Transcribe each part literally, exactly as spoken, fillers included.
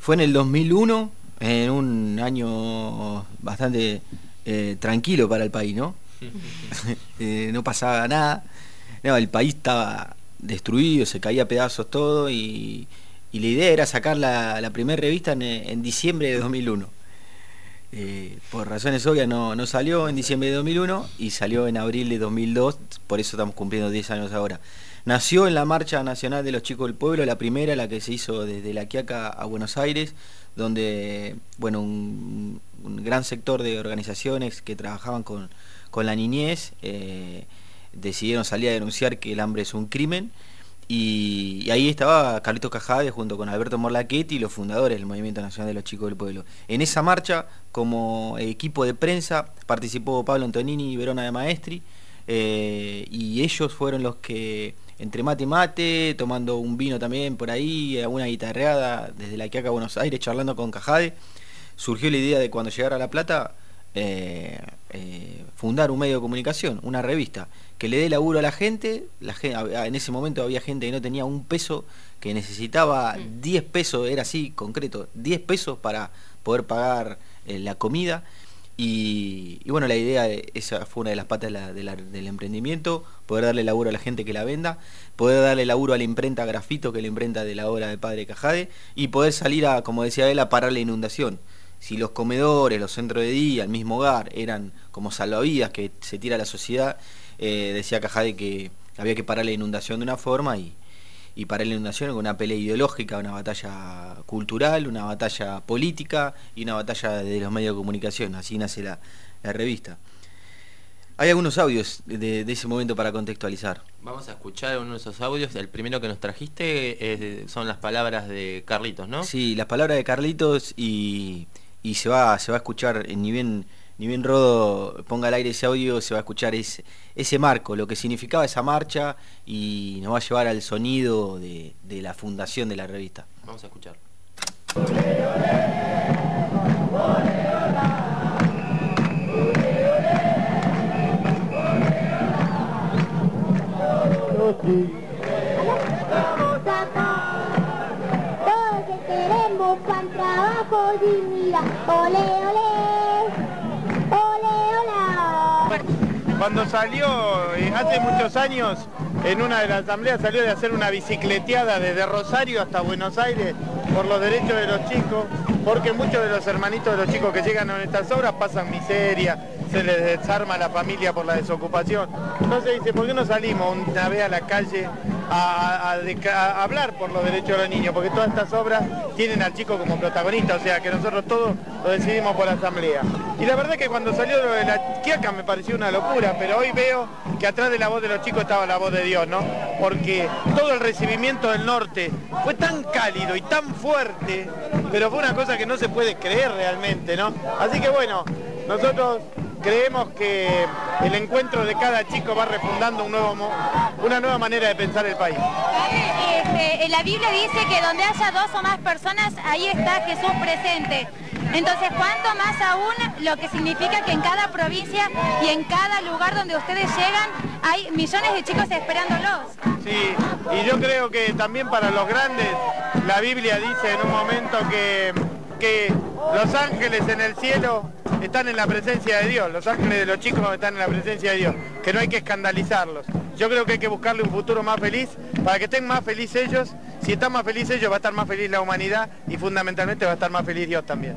Fue en el dos mil uno, en un año bastante eh, tranquilo para el país, ¿no? eh, no pasaba nada. No, el país estaba destruido, se caía a pedazos todo y, y la idea era sacar la, la primera revista en, en diciembre de dos mil uno. Eh, por razones obvias no, no salió en diciembre de dos mil uno y salió en abril de dos mil dos, por eso estamos cumpliendo diez años ahora. Nació en la Marcha Nacional de los Chicos del Pueblo, la primera, la que se hizo desde La Quiaca a Buenos Aires, donde bueno un, un gran sector de organizaciones que trabajaban con, con la niñez eh, decidieron salir a denunciar que el hambre es un crimen. Y, y ahí estaba Carlitos Cajade junto con Alberto Morlachetti, los fundadores del Movimiento Nacional de los Chicos del Pueblo. En esa marcha, como equipo de prensa, participó Pablo Antonini y Verona de Maestri, eh, y ellos fueron los que, entre mate y mate, tomando un vino también por ahí, una guitarreada desde La Quiaca a Buenos Aires, charlando con Cajade, surgió la idea de cuando llegara a La Plata, eh, eh, fundar un medio de comunicación, una revista, que le dé laburo a la gente. La gente, en ese momento había gente que no tenía un peso, que necesitaba diez pesos, era así, concreto, diez pesos para poder pagar eh, la comida. Y, y bueno, la idea, de, esa fue una de las patas de la, de la, del emprendimiento, poder darle laburo a la gente que la venda, poder darle laburo a la imprenta Grafito, que es la imprenta de la obra del padre Cajade, y poder salir a, como decía él, a parar la inundación. Si los comedores, los centros de día, el mismo hogar, eran como salvavidas que se tira a la sociedad, eh, decía Cajade que había que parar la inundación de una forma y, y parar la inundación con una pelea ideológica, una batalla cultural, una batalla política y una batalla de los medios de comunicación. Así nace la, la revista. Hay algunos audios de, de ese momento para contextualizar. Vamos a escuchar uno de esos audios. El primero que nos trajiste es, son las palabras de Carlitos, ¿no? Sí, las palabras de Carlitos y... y se va se va a escuchar, ni bien ni bien Rodo ponga al aire ese audio, se va a escuchar ese, ese marco, lo que significaba esa marcha, y nos va a llevar al sonido de, de la fundación de la revista. Vamos a escuchar. Pan, trabajo, dignidad, ole, ole, ole, hola. Cuando salió, eh, hace muchos años, en una de las asambleas salió de hacer una bicicleteada desde Rosario hasta Buenos Aires por los derechos de los chicos, porque muchos de los hermanitos de los chicos que llegan a estas obras pasan miseria, se les desarma la familia por la desocupación. Entonces dice, ¿por qué no salimos una vez a la calle a, a, a, a hablar por los derechos de los niños? Porque todas estas obras tienen al chico como protagonista, o sea que nosotros todos lo decidimos por asamblea. Y la verdad que cuando salió lo de La Quiaca me pareció una locura, pero hoy veo que atrás de la voz de los chicos estaba la voz de Dios, ¿no? Porque todo el recibimiento del norte fue tan cálido y tan fuerte, pero fue una cosa que no se puede creer realmente, ¿no? Así que bueno, nosotros creemos que el encuentro de cada chico va refundando un nuevo, una nueva manera de pensar el país. Este, la Biblia dice que donde haya dos o más personas, ahí está Jesús presente. Entonces, ¿cuánto más aún lo que significa que en cada provincia y en cada lugar donde ustedes llegan hay millones de chicos esperándolos? Sí, y yo creo que también para los grandes, la Biblia dice en un momento que, que los ángeles en el cielo están en la presencia de Dios, los ángeles de los chicos están en la presencia de Dios, que no hay que escandalizarlos. Yo creo que hay que buscarle un futuro más feliz, para que estén más felices ellos. Si están más felices ellos, va a estar más feliz la humanidad y fundamentalmente va a estar más feliz Dios también.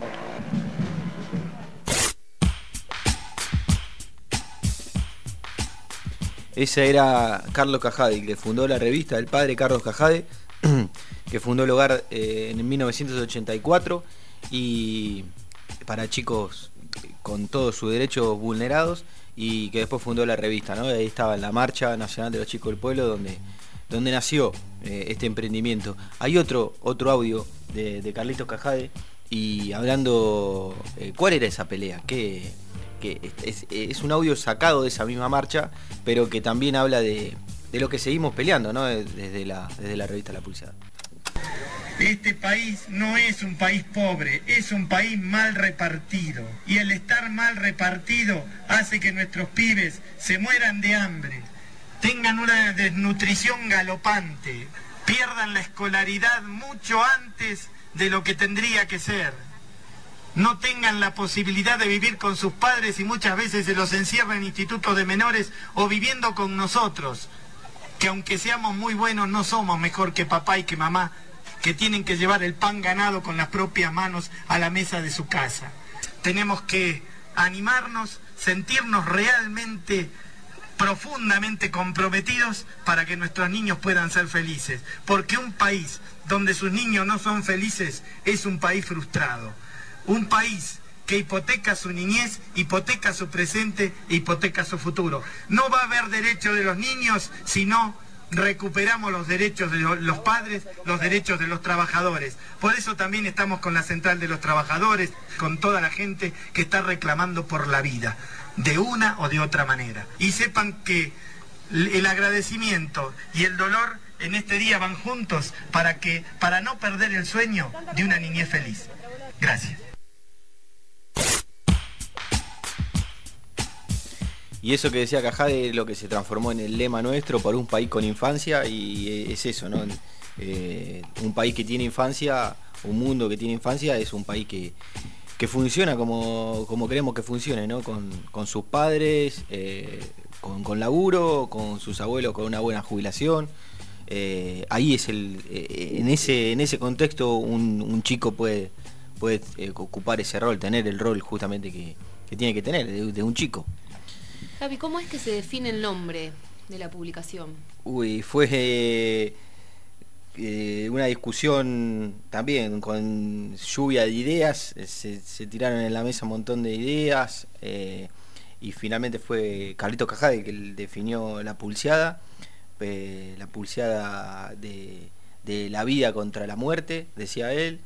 Ese era Carlos Cajade, que fundó la revista, el padre Carlos Cajade, que fundó el hogar eh, en mil novecientos ochenta y cuatro, y para chicos con todos sus derechos vulnerados, y que después fundó la revista, ¿no? Ahí estaba en la Marcha Nacional de los Chicos del Pueblo, donde, donde nació eh, este emprendimiento. Hay otro, otro audio de, de Carlitos Cajade, y hablando, eh, ¿cuál era esa pelea? ¿Qué, que es, es un audio sacado de esa misma marcha, pero que también habla de, de lo que seguimos peleando, ¿no? Desde la, desde la revista La Pulsada. Este país no es un país pobre, es un país mal repartido. Y el estar mal repartido hace que nuestros pibes se mueran de hambre, tengan una desnutrición galopante, pierdan la escolaridad mucho antes de lo que tendría que ser. No tengan la posibilidad de vivir con sus padres y muchas veces se los encierran en institutos de menores o viviendo con nosotros, que aunque seamos muy buenos no somos mejor que papá y que mamá, que tienen que llevar el pan ganado con las propias manos a la mesa de su casa. Tenemos que animarnos, sentirnos realmente profundamente comprometidos para que nuestros niños puedan ser felices, porque un país donde sus niños no son felices es un país frustrado, un país que hipoteca su niñez, hipoteca su presente e hipoteca su futuro. No va a haber derecho de los niños si no recuperamos los derechos de los padres, los derechos de los trabajadores. Por eso también estamos con la Central de los Trabajadores, con toda la gente que está reclamando por la vida, de una o de otra manera. Y sepan que el agradecimiento y el dolor en este día van juntos para que, para no perder el sueño de una niñez feliz. Gracias. Y eso que decía Cajade, lo que se transformó en el lema nuestro, por un país con infancia, y es eso, ¿no? Eh, un país que tiene infancia, un mundo que tiene infancia, es un país que, que funciona como, como queremos que funcione, ¿no? Con, con sus padres, eh, con, con laburo, con sus abuelos con una buena jubilación. Eh, ahí es el, eh, en ese, en ese contexto un, un chico puede, puede eh, ocupar ese rol, tener el rol justamente que, que tiene que tener, de, de un chico. Javi, ¿cómo es que se define el nombre de la publicación? Uy, fue eh, eh, una discusión también con lluvia de ideas, se, se tiraron en la mesa un montón de ideas eh, y finalmente fue Carlito Cajade que definió la pulseada, eh, la pulseada de, de la vida contra la muerte, decía él,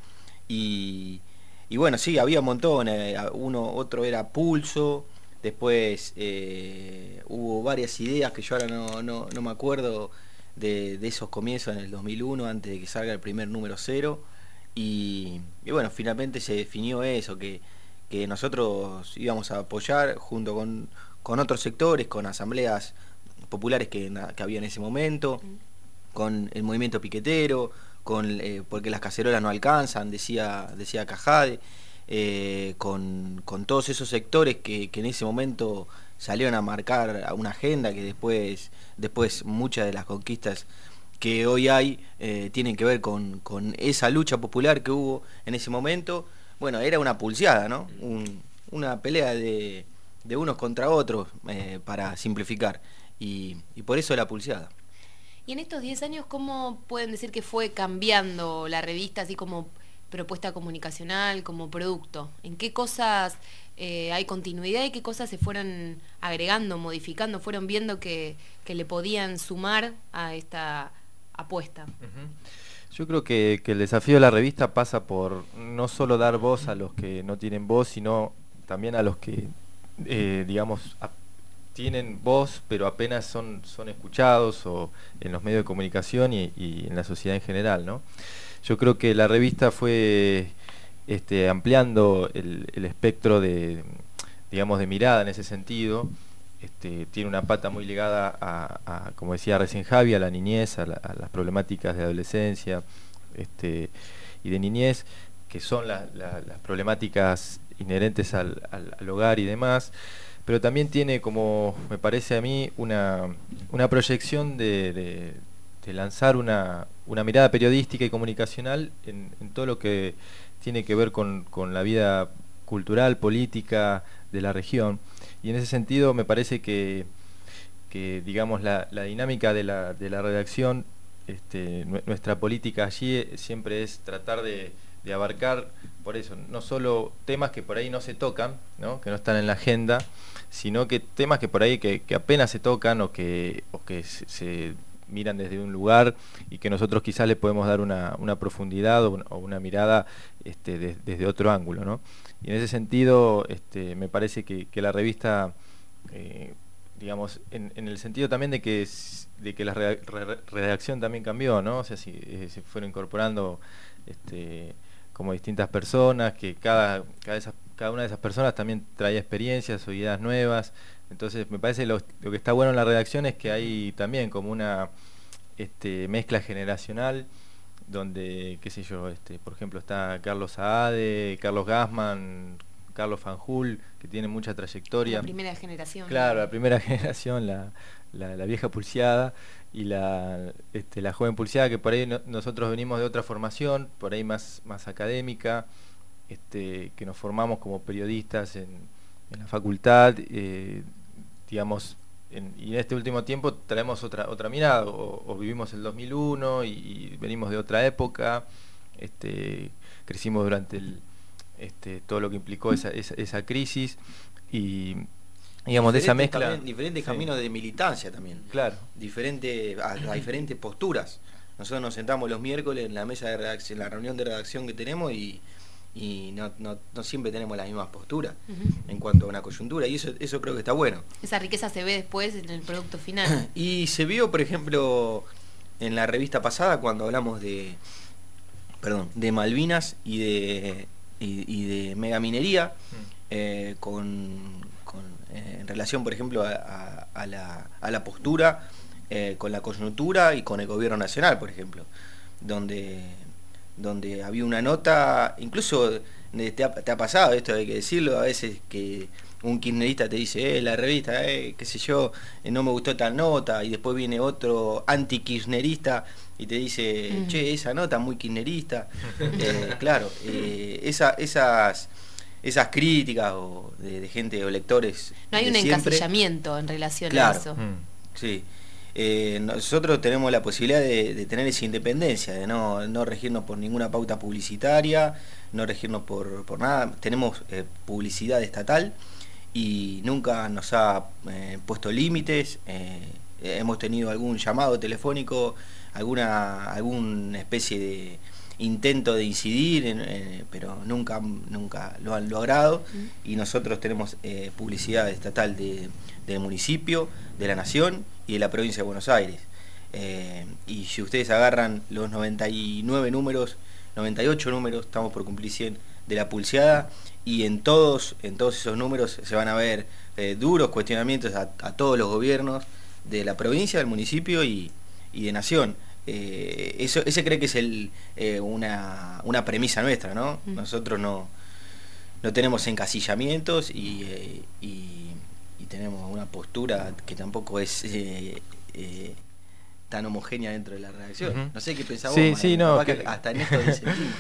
y, y bueno, sí, había un montón, eh, uno, otro era pulso. Después eh, hubo varias ideas que yo ahora no, no, no me acuerdo de, de esos comienzos en el dos mil uno, antes de que salga el primer número cero. Y, y bueno, finalmente se definió eso, que, que nosotros íbamos a apoyar junto con, con otros sectores, con asambleas populares que, que había en ese momento, con el movimiento piquetero, con eh, porque las cacerolas no alcanzan, decía, decía Cajade. Eh, con, con todos esos sectores que, que en ese momento salieron a marcar una agenda que después, después muchas de las conquistas que hoy hay eh, tienen que ver con, con esa lucha popular que hubo en ese momento. Bueno, era una pulseada, ¿no? Un, una pelea de, de unos contra otros, eh, para simplificar, y, y por eso la pulseada. Y en estos diez años, ¿cómo pueden decir que fue cambiando la revista, así como propuesta comunicacional, como producto? ¿En qué cosas eh, hay continuidad y qué cosas se fueron agregando, modificando, fueron viendo que, que le podían sumar a esta apuesta? Uh-huh. Yo creo que, que el desafío de la revista pasa por no solo dar voz a los que no tienen voz, sino también a los que, eh, digamos, a, tienen voz, pero apenas son, son escuchados o en los medios de comunicación y, y en la sociedad en general, ¿no? Yo creo que la revista fue este, ampliando el, el espectro de, digamos, de mirada en ese sentido. Este, tiene una pata muy ligada a, a, como decía recién Javi, a la niñez, a, la, a las problemáticas de adolescencia este, y de niñez, que son la, la, las problemáticas inherentes al, al, al hogar y demás. Pero también tiene, como me parece a mí, una, una proyección de, de, de lanzar una, una mirada periodística y comunicacional en, en todo lo que tiene que ver con, con la vida cultural, política de la región. Y en ese sentido me parece que, que digamos, la, la dinámica de la, de la redacción, este, nuestra política allí siempre es tratar de, de abarcar, por eso, no solo temas que por ahí no se tocan, ¿no? Que no están en la agenda, sino que temas que por ahí que, que apenas se tocan o que, o que se, se miran desde un lugar y que nosotros quizás le podemos dar una, una profundidad o una, o una mirada este, de, desde otro ángulo, ¿no? Y en ese sentido este, me parece que, que la revista, eh, digamos, en, en el sentido también de que, de que la redacción también cambió, ¿no? O sea, si, eh, se fueron incorporando este, como distintas personas, que cada, cada, esa, cada una de esas personas también traía experiencias o ideas nuevas. Entonces me parece lo, lo que está bueno en la redacción es que hay también como una este, mezcla generacional donde, qué sé yo, este, por ejemplo está Carlos Saade, Carlos Gassman, Carlos Fanjul, que tienen mucha trayectoria. La primera generación. Claro, la primera generación, la, la, la vieja pulseada y la, este, la joven pulseada, que por ahí no, nosotros venimos de otra formación, por ahí más, más académica, este, que nos formamos como periodistas en, en la facultad, eh, digamos, en, y en este último tiempo traemos otra otra mirada, o, o vivimos el dos mil uno y, y venimos de otra época, este, crecimos durante el, este, todo lo que implicó esa, esa, esa crisis y digamos de esa mezcla también, diferentes sí. caminos de militancia también, claro, diferente a, a diferentes posturas. Nosotros nos sentamos los miércoles en la mesa de redacción, en la reunión de redacción que tenemos y, y no, no, no siempre tenemos las mismas posturas uh-huh. en cuanto a una coyuntura, y eso eso creo que está bueno. Esa riqueza se ve después en el producto final. Y se vio, por ejemplo, en la revista pasada cuando hablamos de perdón, de Malvinas y de y, y de megaminería, uh-huh. eh, con, con eh, en relación, por ejemplo, a, a, a la a la postura eh, con la coyuntura y con el gobierno nacional, por ejemplo, donde donde había una nota, incluso te ha, te ha pasado esto, hay que decirlo, a veces que un kirchnerista te dice, eh, la revista, eh, qué sé yo, eh, no me gustó tal nota, y después viene otro anti-kirchnerista y te dice, mm. che, esa nota muy kirchnerista. eh, claro, eh, esa, esas esas críticas o de, de gente o lectores. No hay un siempre, encasillamiento en relación claro, a eso. Mm. Sí. Eh, nosotros tenemos la posibilidad de, de tener esa independencia, de no, no regirnos por ninguna pauta publicitaria, no regirnos por, por nada. Tenemos eh, publicidad estatal y nunca nos ha eh, puesto límites. Eh, hemos tenido algún llamado telefónico, alguna alguna especie de intento de incidir, en, eh, pero nunca nunca lo han logrado. Mm. Y nosotros tenemos eh, publicidad estatal de, del municipio, de la nación y de la provincia de Buenos Aires. Eh, y si ustedes agarran los noventa y nueve números, noventa y ocho números, estamos por cumplir cien de la pulseada, y en todos en todos esos números se van a ver eh, duros cuestionamientos a, a todos los gobiernos de la provincia, del municipio y, y de nación. Eh, eso ese cree que es el eh, una, una premisa nuestra, ¿no? Mm. Nosotros no no tenemos encasillamientos y, eh, y, y tenemos una postura que tampoco es eh, eh, tan homogénea dentro de la redacción. Uh-huh. No sé qué pensaba sí, vos, sí, Mariano, no, que, que hasta en esto dissentimos.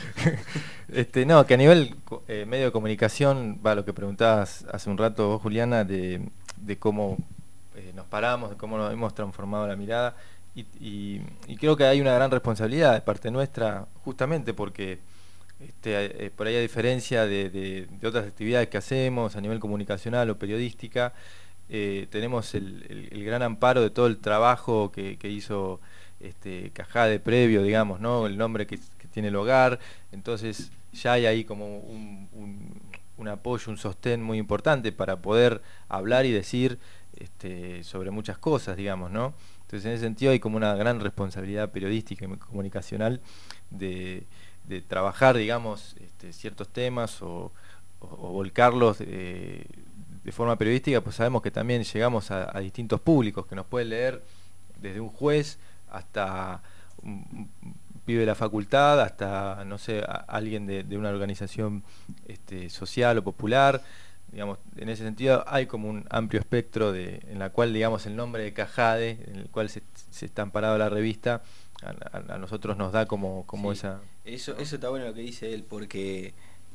este, no, que a nivel eh, medio de comunicación, va lo que preguntabas hace un rato vos, Juliana, de, de cómo eh, nos paramos, de cómo nos hemos transformado la mirada. Y, y, y creo que hay una gran responsabilidad de parte nuestra, justamente porque este, eh, por ahí a diferencia de, de, de otras actividades que hacemos a nivel comunicacional o periodística, eh, tenemos el, el, el gran amparo de todo el trabajo que, que hizo este, Cajade previo, digamos, ¿no? El nombre que, que tiene el hogar. Entonces ya hay ahí como un, un, un apoyo, un sostén muy importante para poder hablar y decir este, sobre muchas cosas, digamos, ¿no? Entonces, en ese sentido hay como una gran responsabilidad periodística y comunicacional de, de trabajar, digamos, este, ciertos temas o, o, o volcarlos eh, de forma periodística, pues sabemos que también llegamos a, a distintos públicos que nos pueden leer desde un juez hasta un, un pibe de la facultad, hasta, no sé, a, alguien de, de una organización este, social o popular. Digamos, en ese sentido hay como un amplio espectro de, en la cual, digamos, el nombre de Cajade, en el cual se, se está amparado la revista, a, a, a nosotros nos da como, como sí, esa... Eso, eso está bueno lo que dice él, porque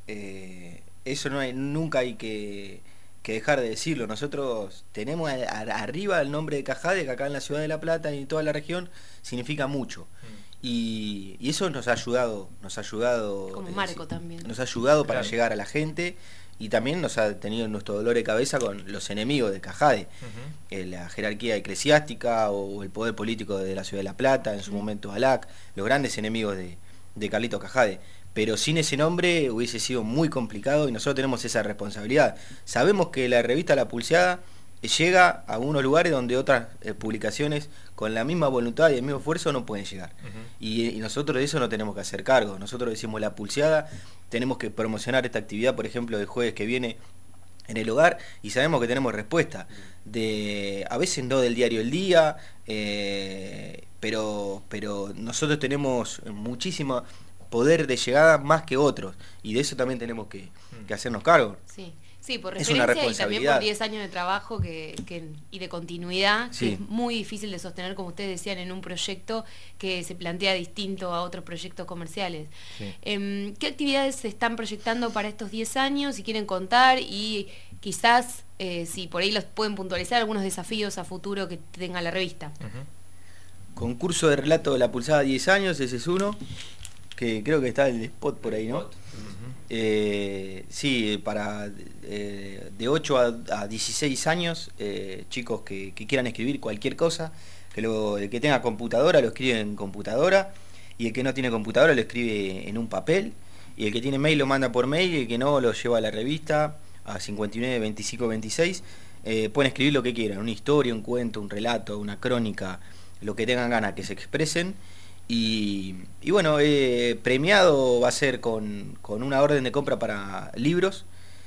eh, eso no hay, nunca hay que, que dejar de decirlo. Nosotros tenemos a, a, arriba el nombre de Cajade, que acá en la ciudad de La Plata y en toda la región significa mucho. Mm. Y, y eso nos ha ayudado, nos ha ayudado... Como marco eh, también. Nos ha ayudado para claro. llegar a la gente. Y también nos ha tenido nuestro dolor de cabeza con los enemigos de Cajade, uh-huh. eh, la jerarquía eclesiástica o el poder político de la ciudad de La Plata, en su uh-huh. momento A L A C, los grandes enemigos de, de Carlito Cajade. Pero sin ese nombre hubiese sido muy complicado y nosotros tenemos esa responsabilidad. Sabemos que la revista La Pulseada llega a unos lugares donde otras eh, publicaciones con la misma voluntad y el mismo esfuerzo no pueden llegar. Uh-huh. y, y nosotros de eso no tenemos que hacer cargo. Nosotros decimos La Pulseada, tenemos que promocionar esta actividad, por ejemplo, el jueves que viene en el hogar, y sabemos que tenemos respuesta. De, a veces no del diario El Día, eh, pero, pero nosotros tenemos muchísimo poder de llegada más que otros, y de eso también tenemos que, que hacernos cargo. Sí. Sí, por Es una referencia y también por responsabilidad. diez años de trabajo que, que, y de continuidad, Sí. que es muy difícil de sostener, como ustedes decían, en un proyecto que se plantea distinto a otros proyectos comerciales. Sí. Eh, ¿Qué actividades se están proyectando para estos diez años? Si quieren contar y quizás, eh, si por ahí los pueden puntualizar, algunos desafíos a futuro que tenga la revista. Ujú. Concurso de relato de La Pulsada diez años, ese es uno, que creo que está el spot por ahí, ¿no? Ujú. Eh, sí, para eh, de ocho a, a dieciséis años, eh, chicos que, que quieran escribir cualquier cosa, que lo, el que tenga computadora lo escribe en computadora, y el que no tiene computadora lo escribe en un papel, y el que tiene mail lo manda por mail, y el que no lo lleva a la revista a cincuenta y nueve veinticinco veintiséis. Eh, pueden escribir lo que quieran, una historia, un cuento, un relato, una crónica, lo que tengan ganas que se expresen. Y, y bueno, eh, premiado va a ser con, con una orden de compra para libros,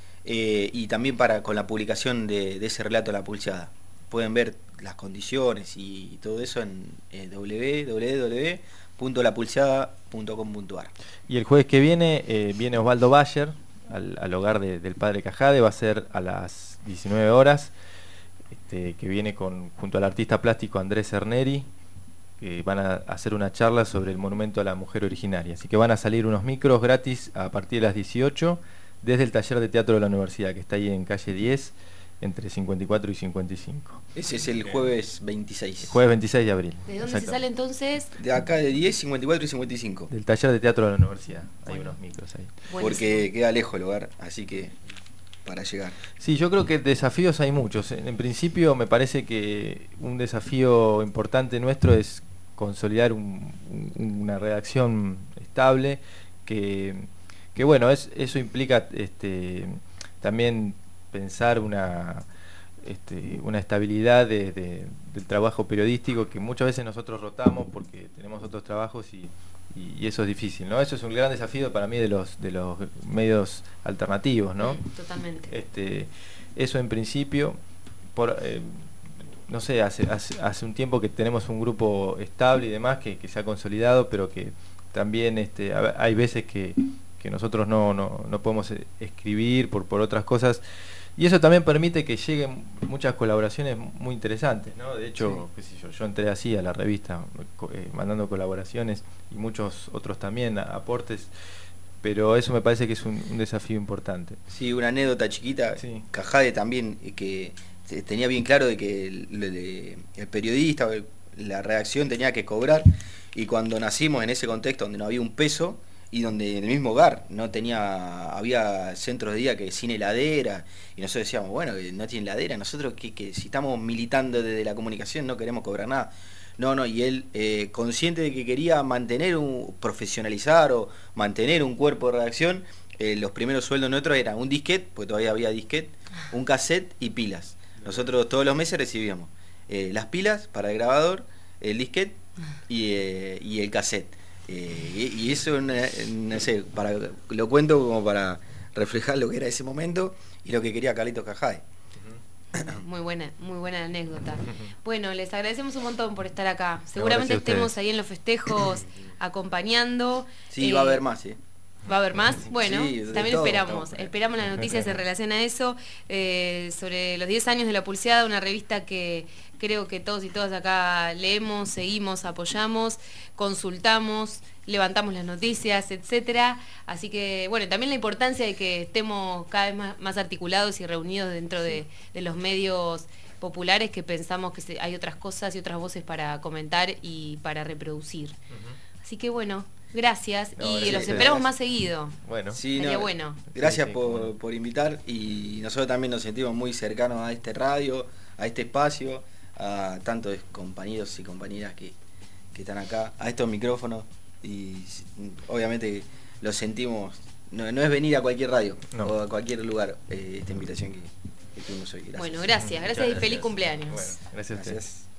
eh, y también para con la publicación de, de ese relato La Pulsada. Pueden ver las condiciones y todo eso en eh, doble u doble u doble u punto la pulsada punto com punto a r. Y el jueves que viene eh, viene Osvaldo Bayer al, al hogar de, del padre Cajade, va a ser a las diecinueve horas, este, que viene con junto al artista plástico Andrés Cerneri, que van a hacer una charla sobre el monumento a la mujer originaria. Así que van a salir unos micros gratis a partir de las dieciocho desde el taller de teatro de la universidad, que está ahí en calle diez, entre cincuenta y cuatro y cincuenta y cinco. Ese es el jueves veintiséis. Jueves veintiséis de abril. ¿De dónde Exacto. se sale entonces? De acá de diez, cincuenta y cuatro y cincuenta y cinco. Del taller de teatro de la universidad. Hay Bueno. unos micros ahí. Porque queda lejos el lugar, así que para llegar. Sí, yo creo que desafíos hay muchos. En, en principio me parece que un desafío importante nuestro es consolidar un, un, una redacción estable, que, que bueno, es, eso implica este, también pensar una, este, una estabilidad de, de, del trabajo periodístico, que muchas veces nosotros rotamos porque tenemos otros trabajos y, y, y eso es difícil, ¿no? Eso es un gran desafío para mí de los, de los medios alternativos, ¿no? Totalmente. Este, eso en principio, por... Eh, no sé, hace, hace, hace un tiempo que tenemos un grupo estable y demás que, que se ha consolidado, pero que también este, hay veces que, que nosotros no, no, no podemos escribir por, por otras cosas, y eso también permite que lleguen muchas colaboraciones muy interesantes, ¿no? De hecho, sí. qué sé yo, yo entré así a la revista eh, mandando colaboraciones y muchos otros también aportes, pero eso me parece que es un, un desafío importante. Sí, una anécdota chiquita, sí. Cajade también, que tenía bien claro de que el, el, el periodista, la redacción tenía que cobrar, y cuando nacimos en ese contexto donde no había un peso y donde en el mismo hogar no tenía, había centros de día que sin heladera, y nosotros decíamos, bueno, no tiene heladera, nosotros que, que si estamos militando desde la comunicación no queremos cobrar nada. No, no, y él, eh, consciente de que quería mantener un, profesionalizar o mantener un cuerpo de redacción, eh, los primeros sueldos nuestros eran un disquete, porque todavía había disquete, un cassette y pilas. Nosotros todos los meses recibíamos eh, las pilas para el grabador, el disquete y, eh, y el cassette. Eh, y, y eso, no, no sé, para, lo cuento como para reflejar lo que era ese momento y lo que quería Carlitos Cajade. Muy buena, muy buena anécdota. Bueno, les agradecemos un montón por estar acá. Seguramente estemos ahí en los festejos acompañando. Sí, eh, va a haber más, ¿eh? ¿Va a haber más? Bueno, sí, también todo, esperamos. todo. Esperamos las noticias en relación a eso. Eh, sobre los diez años de La Pulseada, una revista que creo que todos y todas acá leemos, seguimos, apoyamos, consultamos, levantamos las noticias, etcétera. Así que, bueno, también la importancia de que estemos cada vez más, más articulados y reunidos dentro de, de los medios populares, que pensamos que se, hay otras cosas y otras voces para comentar y para reproducir. Uh-huh. Así que, bueno, gracias, no, y sí, los esperamos gracias. Más seguido. Bueno, sí, Sería no, bueno. Gracias sí, sí, por, bueno. por invitar, y nosotros también nos sentimos muy cercanos a este radio, a este espacio, a tantos compañeros y compañeras que, que están acá, a estos micrófonos, y obviamente lo sentimos. No, no es venir a cualquier radio no. o a cualquier lugar, eh, esta invitación que, que tuvimos hoy. Gracias. Bueno, gracias, gracias, gracias y feliz cumpleaños. Bueno, gracias a ustedes. Gracias.